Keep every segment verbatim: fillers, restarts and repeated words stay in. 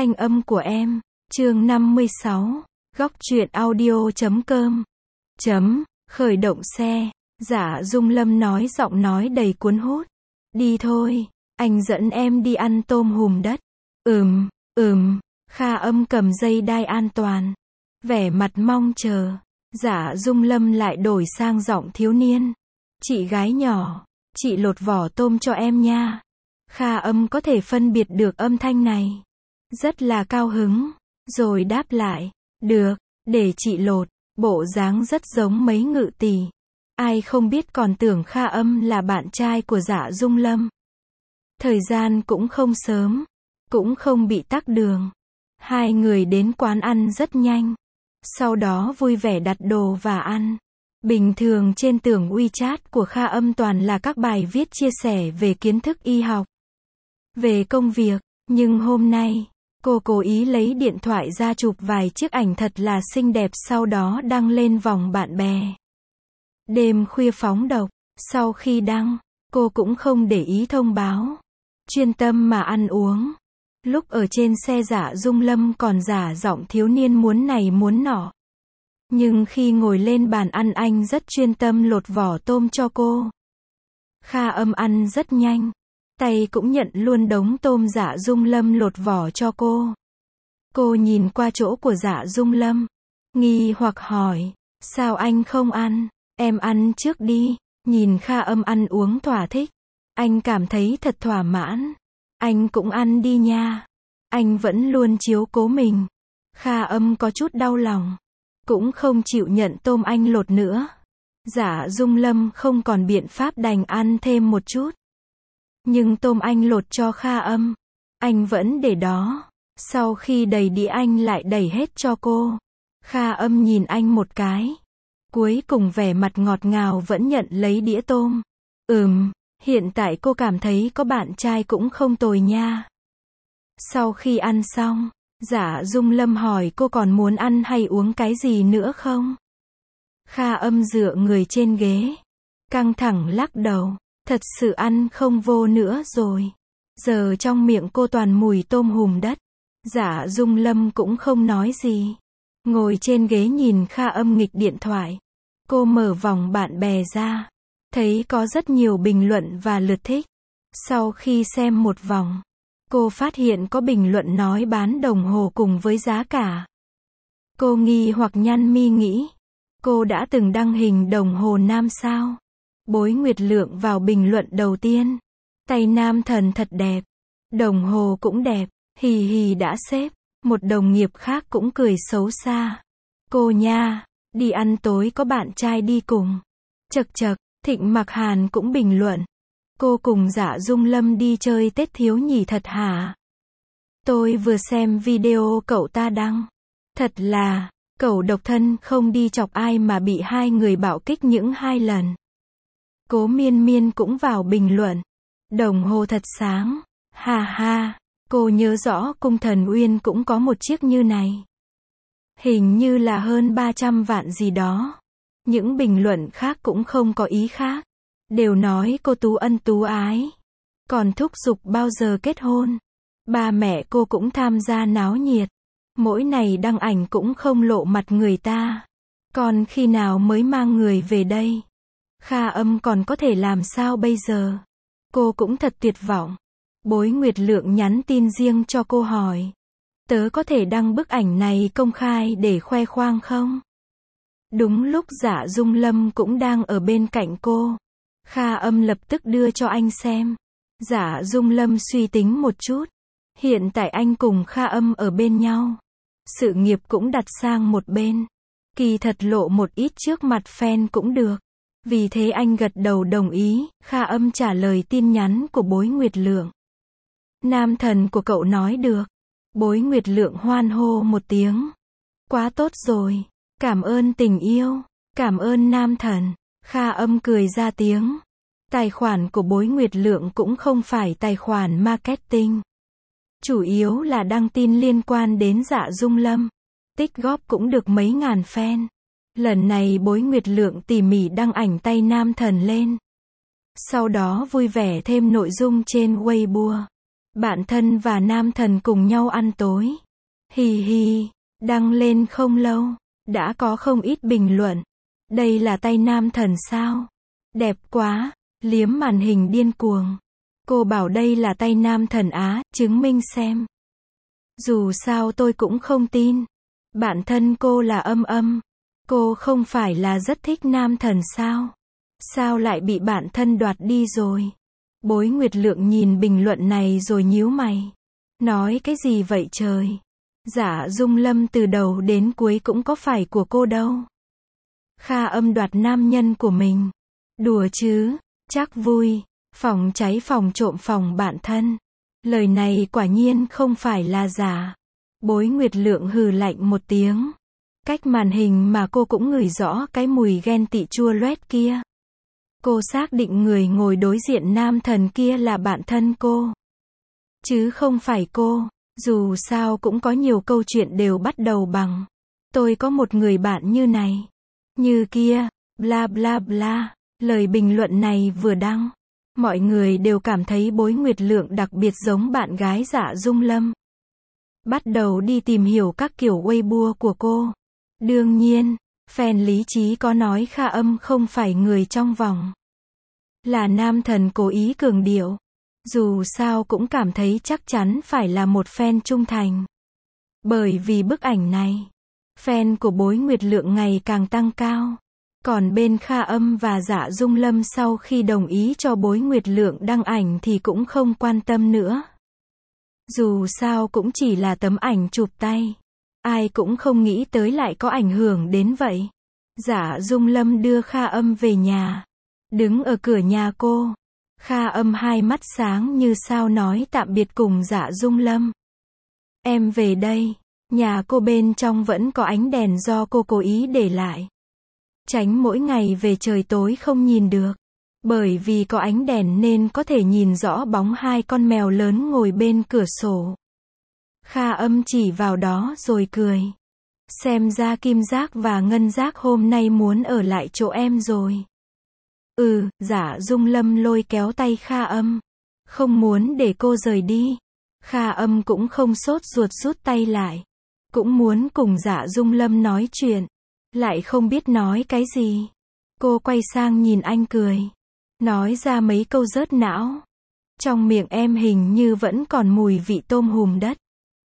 Thanh âm của em, chương năm mươi sáu, góc truyện audio chấm com. Chấm, khởi động xe, Dạ Dung Lâm nói giọng nói đầy cuốn hút. Đi thôi, anh dẫn em đi ăn tôm hùm đất. Ừm, ừm, Kha Âm cầm dây đai an toàn. Vẻ mặt mong chờ, Dạ Dung Lâm lại đổi sang giọng thiếu niên. Chị gái nhỏ, chị lột vỏ tôm cho em nha. Kha Âm có thể phân biệt được âm thanh này. Rất là cao hứng, rồi đáp lại, được, để chị lột, bộ dáng rất giống mấy ngự tỷ. Ai không biết còn tưởng Kha Âm là bạn trai của Dạ Dung Lâm. Thời gian cũng không sớm, cũng không bị tắc đường. Hai người đến quán ăn rất nhanh. Sau đó vui vẻ đặt đồ và ăn. Bình thường trên tường WeChat của Kha Âm toàn là các bài viết chia sẻ về kiến thức y học, về công việc, nhưng hôm nay, cô cố ý lấy điện thoại ra chụp vài chiếc ảnh thật là xinh đẹp sau đó đăng lên vòng bạn bè. Đêm khuya phóng độc, sau khi đăng, cô cũng không để ý thông báo. Chuyên tâm mà ăn uống. Lúc ở trên xe Dạ Dung Lâm còn giả giọng thiếu niên muốn này muốn nọ. Nhưng khi ngồi lên bàn ăn anh rất chuyên tâm lột vỏ tôm cho cô. Kha Âm ăn rất nhanh. Tay cũng nhận luôn đống tôm Dạ Dung Lâm lột vỏ cho cô. Cô nhìn qua chỗ của Dạ Dung Lâm. Nghi hoặc hỏi, sao anh không ăn? Em ăn trước đi. Nhìn Kha Âm ăn uống thỏa thích. Anh cảm thấy thật thỏa mãn. Anh cũng ăn đi nha. Anh vẫn luôn chiếu cố mình. Kha Âm có chút đau lòng. Cũng không chịu nhận tôm anh lột nữa. Dạ Dung Lâm không còn biện pháp đành ăn thêm một chút. Nhưng tôm anh lột cho Kha Âm, anh vẫn để đó. Sau khi đầy đĩa anh lại đẩy hết cho cô. Kha Âm nhìn anh một cái. Cuối cùng vẻ mặt ngọt ngào vẫn nhận lấy đĩa tôm. Ừm, hiện tại cô cảm thấy có bạn trai cũng không tồi nha. Sau khi ăn xong, Dạ Dung Lâm hỏi cô còn muốn ăn hay uống cái gì nữa không? Kha Âm dựa người trên ghế. Căng thẳng lắc đầu. Thật sự ăn không vô nữa rồi. Giờ trong miệng cô toàn mùi tôm hùm đất. Dạ Dung Lâm cũng không nói gì. Ngồi trên ghế nhìn Kha Âm nghịch điện thoại. Cô mở vòng bạn bè ra. Thấy có rất nhiều bình luận và lượt thích. Sau khi xem một vòng, cô phát hiện có bình luận nói bán đồng hồ cùng với giá cả. Cô nghi hoặc nhăn mi nghĩ. Cô đã từng đăng hình đồng hồ nam sao? Bối Nguyệt Lượng vào bình luận đầu tiên. Tay nam thần thật đẹp. Đồng hồ cũng đẹp. Hì hì đã xếp. Một đồng nghiệp khác cũng cười xấu xa. Cô nha, đi ăn tối có bạn trai đi cùng. Chật chật, Thịnh Mặc Hàn cũng bình luận. Cô cùng Dạ Dung Lâm đi chơi Tết thiếu nhỉ thật hả? Tôi vừa xem video cậu ta đăng. Thật là, cậu độc thân không đi chọc ai mà bị hai người bạo kích những hai lần. Cố Miên Miên cũng vào bình luận. Đồng hồ thật sáng. Ha ha, cô nhớ rõ Cung Thần Uyên cũng có một chiếc như này. Hình như là hơn ba trăm vạn gì đó. Những bình luận khác cũng không có ý khác. Đều nói cô tú ân tú ái. Còn thúc giục bao giờ kết hôn. Ba mẹ cô cũng tham gia náo nhiệt. Mỗi ngày đăng ảnh cũng không lộ mặt người ta. Còn khi nào mới mang người về đây? Kha Âm còn có thể làm sao bây giờ? Cô cũng thật tuyệt vọng. Bối Nguyệt Lượng nhắn tin riêng cho cô hỏi. Tớ có thể đăng bức ảnh này công khai để khoe khoang không? Đúng lúc Dạ Dung Lâm cũng đang ở bên cạnh cô. Kha Âm lập tức đưa cho anh xem. Dạ Dung Lâm suy tính một chút. Hiện tại anh cùng Kha Âm ở bên nhau. Sự nghiệp cũng đặt sang một bên. Kỳ thật lộ một ít trước mặt fan cũng được. Vì thế anh gật đầu đồng ý. Kha Âm trả lời tin nhắn của Bối Nguyệt Lượng. Nam thần của cậu nói được. Bối Nguyệt Lượng hoan hô một tiếng. Quá tốt rồi. Cảm ơn tình yêu. Cảm ơn nam thần. Kha Âm cười ra tiếng. Tài khoản của Bối Nguyệt Lượng cũng không phải tài khoản marketing. Chủ yếu là đăng tin liên quan đến Dạ Dung Lâm. Tích góp cũng được mấy ngàn fan. Lần này Bối Nguyệt Lượng tỉ mỉ đăng ảnh tay nam thần lên. Sau đó vui vẻ thêm nội dung trên Weibo. Bạn thân và nam thần cùng nhau ăn tối. Hì hì, đăng lên không lâu, đã có không ít bình luận. Đây là tay nam thần sao? Đẹp quá, liếm màn hình điên cuồng. Cô bảo đây là tay nam thần á, chứng minh xem. Dù sao tôi cũng không tin. Bạn thân cô là Âm Âm. Cô không phải là rất thích nam thần sao? Sao lại bị bạn thân đoạt đi rồi? Bối Nguyệt Lượng nhìn bình luận này rồi nhíu mày. Nói cái gì vậy trời? Dạ Dung Lâm từ đầu đến cuối cũng có phải của cô đâu. Kha Âm đoạt nam nhân của mình. Đùa chứ, chắc vui. Phòng cháy phòng trộm phòng bạn thân. Lời này quả nhiên không phải là giả. Bối Nguyệt Lượng hừ lạnh một tiếng. Cách màn hình mà cô cũng ngửi rõ cái mùi ghen tị chua loét kia. Cô xác định người ngồi đối diện nam thần kia là bạn thân cô. Chứ không phải cô. Dù sao cũng có nhiều câu chuyện đều bắt đầu bằng tôi có một người bạn như này, như kia, bla bla bla. Lời bình luận này vừa đăng, mọi người đều cảm thấy Bối Nguyệt Lượng đặc biệt giống bạn gái Dạ Dung Lâm. Bắt đầu đi tìm hiểu các kiểu Weibo của cô. Đương nhiên, fan lý trí có nói Kha Âm không phải người trong vòng. Là nam thần cố ý cường điệu. Dù sao cũng cảm thấy chắc chắn phải là một fan trung thành. Bởi vì bức ảnh này, fan của Bối Nguyệt Lượng ngày càng tăng cao. Còn bên Kha Âm và Dạ Dung Lâm sau khi đồng ý cho Bối Nguyệt Lượng đăng ảnh thì cũng không quan tâm nữa. Dù sao cũng chỉ là tấm ảnh chụp tay. Ai cũng không nghĩ tới lại có ảnh hưởng đến vậy. Dạ Dung Lâm đưa Kha Âm về nhà. Đứng ở cửa nhà cô. Kha Âm hai mắt sáng như sao nói tạm biệt cùng Dạ Dung Lâm. Em về đây. Nhà cô bên trong vẫn có ánh đèn do cô cố ý để lại. Tránh mỗi ngày về trời tối không nhìn được. Bởi vì có ánh đèn nên có thể nhìn rõ bóng hai con mèo lớn ngồi bên cửa sổ. Kha Âm chỉ vào đó rồi cười. Xem ra Kim Giác và Ngân Giác hôm nay muốn ở lại chỗ em rồi. Ừ, Dạ Dung Lâm lôi kéo tay Kha Âm. Không muốn để cô rời đi. Kha Âm cũng không sốt ruột rút tay lại. Cũng muốn cùng Dạ Dung Lâm nói chuyện. Lại không biết nói cái gì. Cô quay sang nhìn anh cười. Nói ra mấy câu rớt não. Trong miệng em hình như vẫn còn mùi vị tôm hùm đất.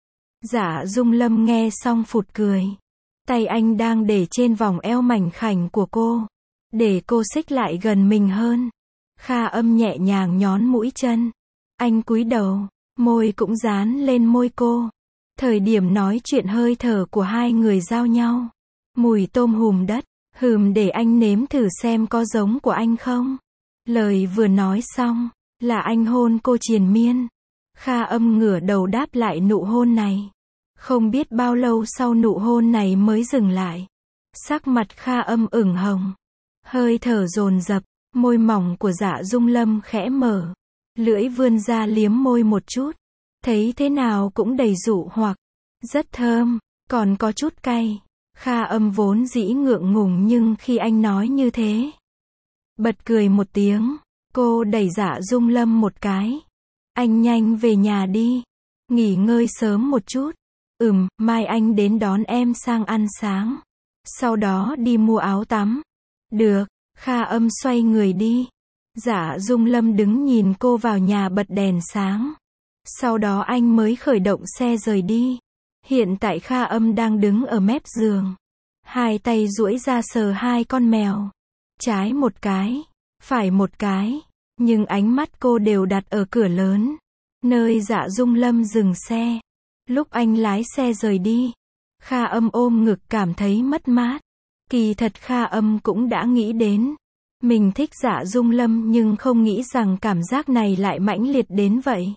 Dạ Dung Lâm nghe xong phụt cười. Tay anh đang để trên vòng eo mảnh khảnh của cô. Để cô xích lại gần mình hơn. Kha Âm nhẹ nhàng nhón mũi chân. Anh cúi đầu, môi cũng dán lên môi cô. Thời điểm nói chuyện hơi thở của hai người giao nhau. Mùi tôm hùm đất, hừm để anh nếm thử xem có giống của anh không. Lời vừa nói xong, là anh hôn cô triền miên. Kha Âm ngửa đầu đáp lại nụ hôn này. Không biết bao lâu sau nụ hôn này mới dừng lại. Sắc mặt Kha Âm ửng hồng. Hơi thở dồn dập, môi mỏng của Dạ Dung Lâm khẽ mở. Lưỡi vươn ra liếm môi một chút. Thấy thế nào cũng đầy dụ hoặc. Rất thơm, còn có chút cay. Kha Âm vốn dĩ ngượng ngùng nhưng khi anh nói như thế. Bật cười một tiếng. Cô đẩy Dạ Dung Lâm một cái. Anh nhanh về nhà đi. Nghỉ ngơi sớm một chút. Ừm, mai anh đến đón em sang ăn sáng. Sau đó đi mua áo tắm. Được, Kha Âm xoay người đi. Dạ Dung Lâm đứng nhìn cô vào nhà bật đèn sáng. Sau đó anh mới khởi động xe rời đi. Hiện tại Kha Âm đang đứng ở mép giường. Hai tay duỗi ra sờ hai con mèo. Trái một cái, phải một cái. Nhưng ánh mắt cô đều đặt ở cửa lớn. Nơi Dạ Dung Lâm dừng xe. Lúc anh lái xe rời đi. Kha Âm ôm ngực cảm thấy mất mát. Kỳ thật Kha Âm cũng đã nghĩ đến. Mình thích Dạ Dung Lâm nhưng không nghĩ rằng cảm giác này lại mãnh liệt đến vậy.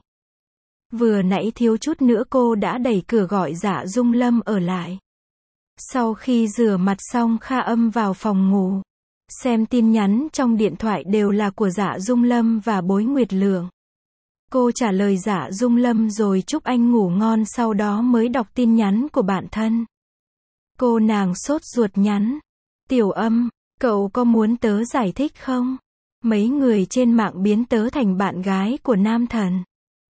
Vừa nãy thiếu chút nữa cô đã đẩy cửa gọi Dạ Dung Lâm ở lại. Sau khi rửa mặt xong Kha Âm vào phòng ngủ. Xem tin nhắn trong điện thoại đều là của Dạ Dung Lâm và Bối Nguyệt Lượng. Cô trả lời Dạ Dung Lâm rồi chúc anh ngủ ngon sau đó mới đọc tin nhắn của bạn thân. Cô nàng sốt ruột nhắn. Tiểu Âm, cậu có muốn tớ giải thích không? Mấy người trên mạng biến tớ thành bạn gái của nam thần.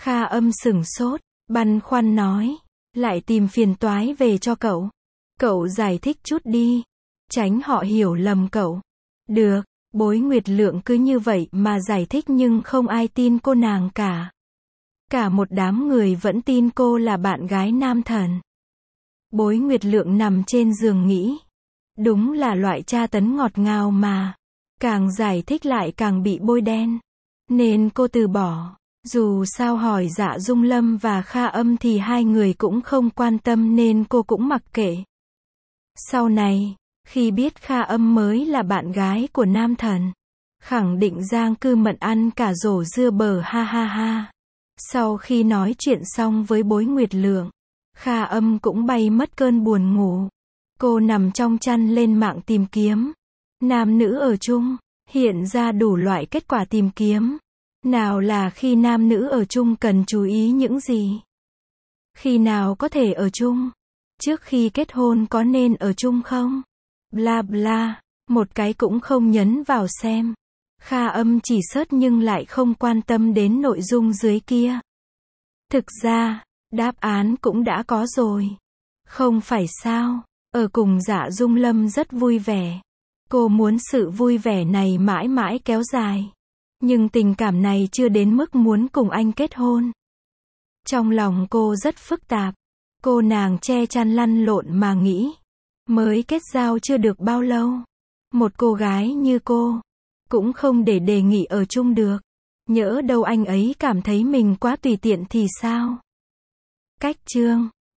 Kha Âm sửng sốt, băn khoăn nói. Lại tìm phiền toái về cho cậu. Cậu giải thích chút đi. Tránh họ hiểu lầm cậu. Được, Bối Nguyệt Lượng cứ như vậy mà giải thích nhưng không ai tin cô nàng cả. Cả một đám người vẫn tin cô là bạn gái nam thần. Bối Nguyệt Lượng nằm trên giường nghĩ. Đúng là loại tra tấn ngọt ngào mà. Càng giải thích lại càng bị bôi đen. Nên cô từ bỏ. Dù sao hỏi Dạ Dung Lâm và Kha Âm thì hai người cũng không quan tâm nên cô cũng mặc kệ. Sau này, khi biết Kha Âm mới là bạn gái của nam thần, khẳng định Giang Cư Mận ăn cả rổ dưa bờ ha ha ha. Sau khi nói chuyện xong với Bối Nguyệt Lượng, Kha Âm cũng bay mất cơn buồn ngủ. Cô nằm trong chăn lên mạng tìm kiếm. Nam nữ ở chung, hiện ra đủ loại kết quả tìm kiếm. Nào là khi nam nữ ở chung cần chú ý những gì? Khi nào có thể ở chung? Trước khi kết hôn có nên ở chung không? Bla bla, một cái cũng không nhấn vào xem. Kha Âm chỉ search nhưng lại không quan tâm đến nội dung dưới kia. Thực ra, đáp án cũng đã có rồi. Không phải sao? Ở cùng Dạ Dung Lâm rất vui vẻ. Cô muốn sự vui vẻ này mãi mãi kéo dài. Nhưng tình cảm này chưa đến mức muốn cùng anh kết hôn. Trong lòng cô rất phức tạp. Cô nàng che chăn lăn lộn mà nghĩ. Mới kết giao chưa được bao lâu. Một cô gái như cô, cũng không để đề nghị ở chung được. Nhỡ đâu anh ấy cảm thấy mình quá tùy tiện thì sao? Cách chương